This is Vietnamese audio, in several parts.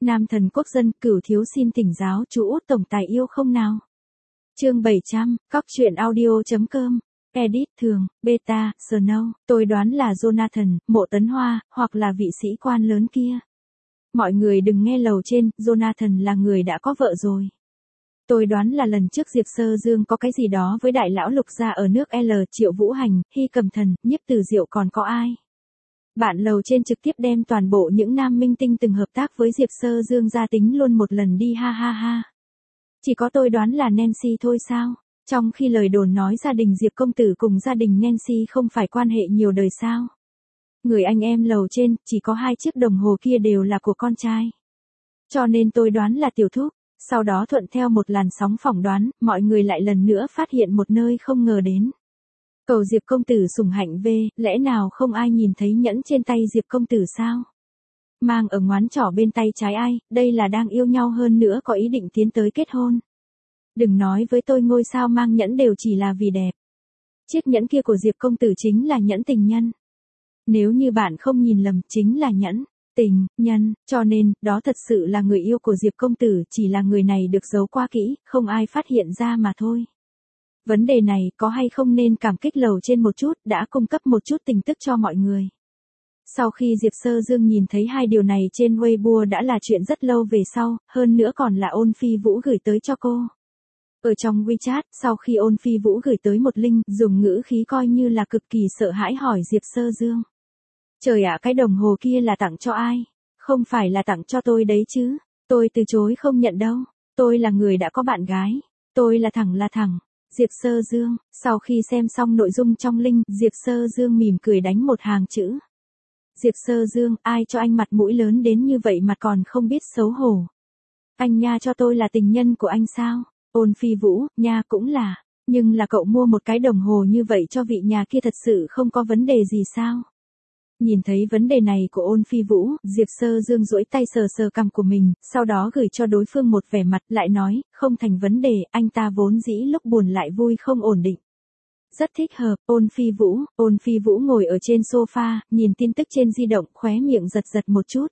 Nam thần quốc dân, Cửu thiếu xin thỉnh giáo chú Út tổng tài yêu không nào. Chương 700, Cóc truyện audio.com. Edit thường, beta, Snow, tôi đoán là Jonathan, Mộ Tấn Hoa, hoặc là vị sĩ quan lớn kia. Mọi người đừng nghe lầu trên, Jonathan là người đã có vợ rồi. Tôi đoán là lần trước Diệp Sơ Dương có cái gì đó với đại lão Lục gia ở nước L, Triệu Vũ Hành, Hy Cầm Thần, Nhiếp Từ Diệu, còn có ai. Bạn lầu trên trực tiếp đem toàn bộ những nam minh tinh từng hợp tác với Diệp Sơ Dương ra tính luôn một lần đi, ha ha ha. Chỉ có tôi đoán là Nancy thôi sao? Trong khi lời đồn nói gia đình Diệp công tử cùng gia đình Nancy không phải quan hệ nhiều đời sao? Người anh em lầu trên, chỉ có 2 chiếc đồng hồ kia đều là của con trai. Cho nên tôi đoán là tiểu thúc. Sau đó thuận theo một làn sóng phỏng đoán, mọi người lại lần nữa phát hiện một nơi không ngờ đến. Cầu Diệp công tử sủng hạnh về, lẽ nào không ai nhìn thấy nhẫn trên tay Diệp công tử sao? Mang ở ngón trỏ bên tay trái ai, đây là đang yêu nhau hơn nữa có ý định tiến tới kết hôn. Đừng nói với tôi ngôi sao mang nhẫn đều chỉ là vì đẹp. Chiếc nhẫn kia của Diệp công tử chính là nhẫn tình nhân. Nếu như bạn không nhìn lầm, chính là nhẫn tình nhân, cho nên, đó thật sự là người yêu của Diệp công tử, chỉ là người này được giấu quá kỹ, không ai phát hiện ra mà thôi. Vấn đề này có hay không nên cảm kích lầu trên một chút, đã cung cấp một chút tin tức cho mọi người. Sau khi Diệp Sơ Dương nhìn thấy 2 điều này trên Weibo đã là chuyện rất lâu về sau, hơn nữa còn là Ôn Phi Vũ gửi tới cho cô. Ở trong WeChat, sau khi Ôn Phi Vũ gửi tới một link, dùng ngữ khí coi như là cực kỳ sợ hãi hỏi Diệp Sơ Dương. Trời ạ, cái đồng hồ kia là tặng cho ai? Không phải là tặng cho tôi đấy chứ? Tôi từ chối không nhận đâu. Tôi là người đã có bạn gái. Tôi là thẳng. Diệp Sơ Dương, sau khi xem xong nội dung trong link, Diệp Sơ Dương mỉm cười đánh một hàng chữ. Diệp Sơ Dương, ai cho anh mặt mũi lớn đến như vậy mà còn không biết xấu hổ? Anh nha cho tôi là tình nhân của anh sao? Ôn Phi Vũ, nha cũng là. Nhưng là cậu mua một cái đồng hồ như vậy cho vị nhà kia thật sự không có vấn đề gì sao? Nhìn thấy vấn đề này của Ôn Phi Vũ, Diệp Sơ Dương duỗi tay sờ sờ cằm của mình, sau đó gửi cho đối phương một vẻ mặt, lại nói, không thành vấn đề, anh ta vốn dĩ lúc buồn lại vui không ổn định. Rất thích hợp, Ôn Phi Vũ ngồi ở trên sofa, nhìn tin tức trên di động, khóe miệng giật giật một chút.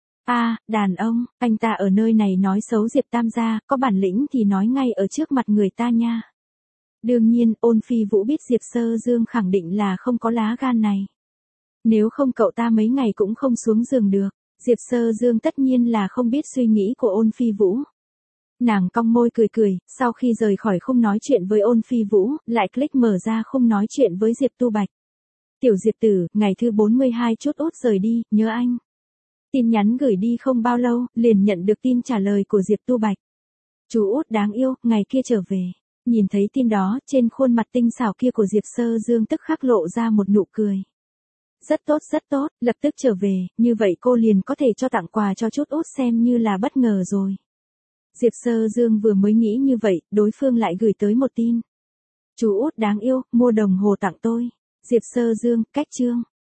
Đàn ông, anh ta ở nơi này nói xấu Diệp Tam gia, có bản lĩnh thì nói ngay ở trước mặt người ta nha. Đương nhiên, Ôn Phi Vũ biết Diệp Sơ Dương khẳng định là không có lá gan này. Nếu không cậu ta mấy ngày cũng không xuống giường được. Diệp Sơ Dương tất nhiên là không biết suy nghĩ của Ôn Phi Vũ. Nàng cong môi cười, sau khi rời khỏi khung nói chuyện với Ôn Phi Vũ, lại click mở ra khung nói chuyện với Diệp Tu Bạch. Tiểu Diệp tử, ngày thứ 42 chút Út rời đi, nhớ anh. Tin nhắn gửi đi không bao lâu, liền nhận được tin trả lời của Diệp Tu Bạch. Chú Út đáng yêu, ngày kia trở về. Nhìn thấy tin đó, trên khuôn mặt tinh xảo kia của Diệp Sơ Dương tức khắc lộ ra một nụ cười. Rất tốt, lập tức trở về, như vậy cô liền có thể cho tặng quà cho chút Út xem như là bất ngờ rồi. Diệp Sơ Dương vừa mới nghĩ như vậy, đối phương lại gửi tới một tin. Chú Út đáng yêu, mua đồng hồ tặng tôi. Diệp Sơ Dương, cách chương.